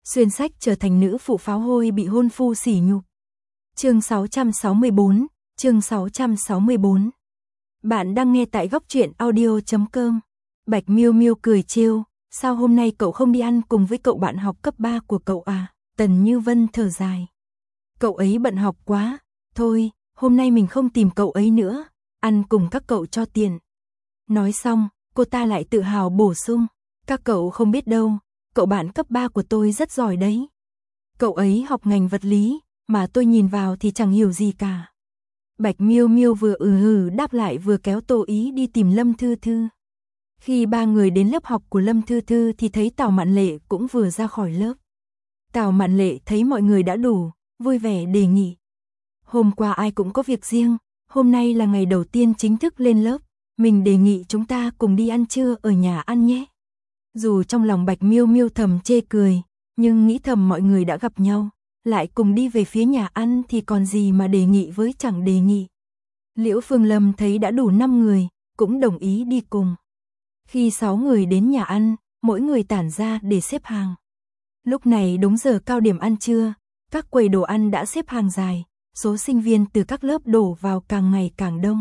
xuyên sách trở thành nữ phụ pháo hôi bị hôn phu sỉ nhục. Chương 664, chương 664. Bạn đang nghe tại góc truyện audio.com. Bạch Miêu Miêu cười trêu, sao hôm nay cậu không đi ăn cùng với cậu bạn học cấp 3 của cậu à? Tần Như Vân thở dài. Cậu ấy bận học quá, thôi, hôm nay mình không tìm cậu ấy nữa, ăn cùng các cậu cho tiền. Nói xong, cô ta lại tự hào bổ sung, các cậu không biết đâu, cậu bạn cấp 3 của tôi rất giỏi đấy. Cậu ấy học ngành vật lý, mà tôi nhìn vào thì chẳng hiểu gì cả. Bạch Miêu Miêu vừa đáp lại vừa kéo Tô Ý đi tìm Lâm Thư Thư. Khi ba người đến lớp học của Lâm Thư Thư thì thấy Tào Mạn Lệ cũng vừa ra khỏi lớp. Tào Mạn Lệ thấy mọi người đã đủ, vui vẻ đề nghị. Hôm qua ai cũng có việc riêng, hôm nay là ngày đầu tiên chính thức lên lớp, mình đề nghị chúng ta cùng đi ăn trưa ở nhà ăn nhé. Dù trong lòng Bạch Miêu Miêu thầm chê cười, nhưng nghĩ thầm mọi người đã gặp nhau, lại cùng đi về phía nhà ăn thì còn gì mà đề nghị với chẳng đề nghị. Liễu Phương Lâm thấy đã đủ 5 người, cũng đồng ý đi cùng. Khi 6 người đến nhà ăn, mỗi người tản ra để xếp hàng. Lúc này đúng giờ cao điểm ăn trưa, các quầy đồ ăn đã xếp hàng dài, số sinh viên từ các lớp đổ vào càng ngày càng đông.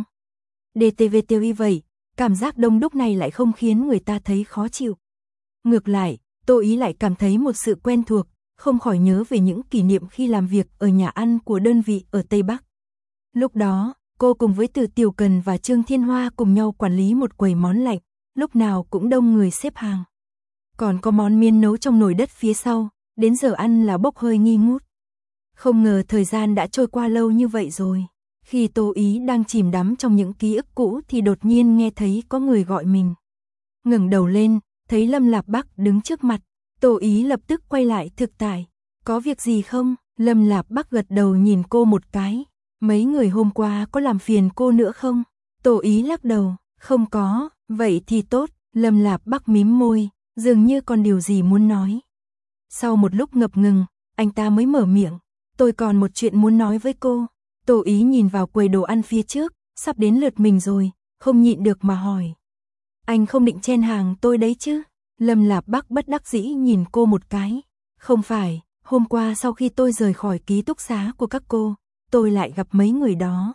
DTVTV vậy, cảm giác đông đúc này lại không khiến người ta thấy khó chịu. Ngược lại, Tô Ý lại cảm thấy một sự quen thuộc, không khỏi nhớ về những kỷ niệm khi làm việc ở nhà ăn của đơn vị ở Tây Bắc. Lúc đó, cô cùng với Từ Tiểu Cần và Trương Thiên Hoa cùng nhau quản lý một quầy món lạnh, lúc nào cũng đông người xếp hàng. Còn có món miên nấu trong nồi đất phía sau, đến giờ ăn là bốc hơi nghi ngút. Không ngờ thời gian đã trôi qua lâu như vậy rồi. Khi Tô Ý đang chìm đắm trong những ký ức cũ thì đột nhiên nghe thấy có người gọi mình. Ngẩng đầu lên, thấy Lâm Lạp Bắc đứng trước mặt. Tô Ý lập tức quay lại thực tại. Có việc gì không? Lâm Lạp Bắc gật đầu nhìn cô một cái. Mấy người hôm qua có làm phiền cô nữa không? Tô Ý lắc đầu. Không có, vậy thì tốt. Lâm Lạp Bắc mím môi, dường như còn điều gì muốn nói. Sau một lúc ngập ngừng, anh ta mới mở miệng. Tôi còn một chuyện muốn nói với cô. Tô Ý nhìn vào quầy đồ ăn phía trước, sắp đến lượt mình rồi, không nhịn được mà hỏi. Anh không định chen hàng tôi đấy chứ? Lâm Lạp Bắc bất đắc dĩ nhìn cô một cái. Không phải, hôm qua sau khi tôi rời khỏi ký túc xá của các cô, tôi lại gặp mấy người đó.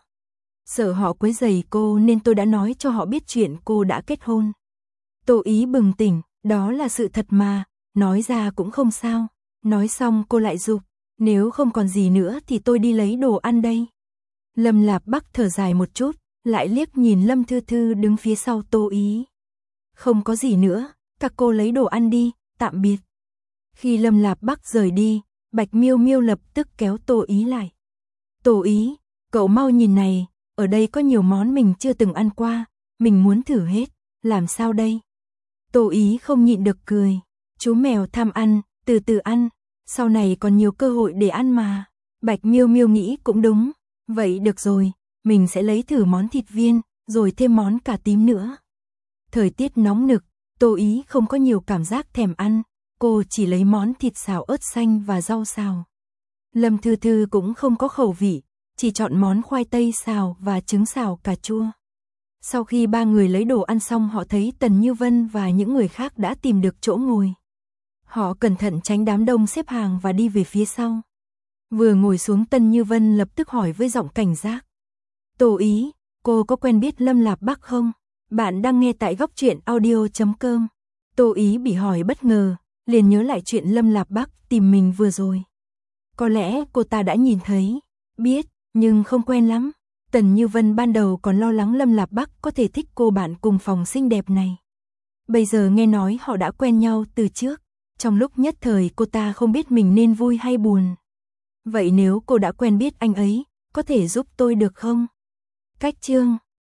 Sợ họ quấy rầy cô nên tôi đã nói cho họ biết chuyện cô đã kết hôn. Tô Ý bừng tỉnh, đó là sự thật mà, nói ra cũng không sao. Nói xong cô lại giục, nếu không còn gì nữa thì tôi đi lấy đồ ăn đây. Lâm Lạp Bắc thở dài một chút, lại liếc nhìn Lâm Thư Thư đứng phía sau Tô Ý. Không có gì nữa, các cô lấy đồ ăn đi, tạm biệt. Khi Lâm Lạp Bắc rời đi, Bạch Miêu Miêu lập tức kéo Tô Ý lại. Tô Ý, cậu mau nhìn này, ở đây có nhiều món mình chưa từng ăn qua, mình muốn thử hết, làm sao đây? Tô Ý không nhịn được cười, chú mèo tham ăn, từ từ ăn, sau này còn nhiều cơ hội để ăn mà. Bạch Miêu Miêu nghĩ cũng đúng, vậy được rồi, mình sẽ lấy thử món thịt viên, rồi thêm món cà tím nữa. Thời tiết nóng nực, Tô Ý không có nhiều cảm giác thèm ăn, cô chỉ lấy món thịt xào ớt xanh và rau xào. Lâm Thư Thư cũng không có khẩu vị, chỉ chọn món khoai tây xào và trứng xào cà chua. Sau khi ba người lấy đồ ăn xong họ thấy Tần Như Vân và những người khác đã tìm được chỗ ngồi. Họ cẩn thận tránh đám đông xếp hàng và đi về phía sau. Vừa ngồi xuống Tần Như Vân lập tức hỏi với giọng cảnh giác. Tô Ý, cô có quen biết Lâm Lạp Bắc không? Bạn đang nghe tại góc truyện audio.com. Tô Ý bị hỏi bất ngờ, liền nhớ lại chuyện Lâm Lạp Bắc tìm mình vừa rồi. Có lẽ cô ta đã nhìn thấy, biết, nhưng không quen lắm. Tần Như Vân ban đầu còn lo lắng Lâm Lạp Bắc có thể thích cô bạn cùng phòng xinh đẹp này. Bây giờ nghe nói họ đã quen nhau từ trước, trong lúc nhất thời cô ta không biết mình nên vui hay buồn. Vậy nếu cô đã quen biết anh ấy, có thể giúp tôi được không? Cách chương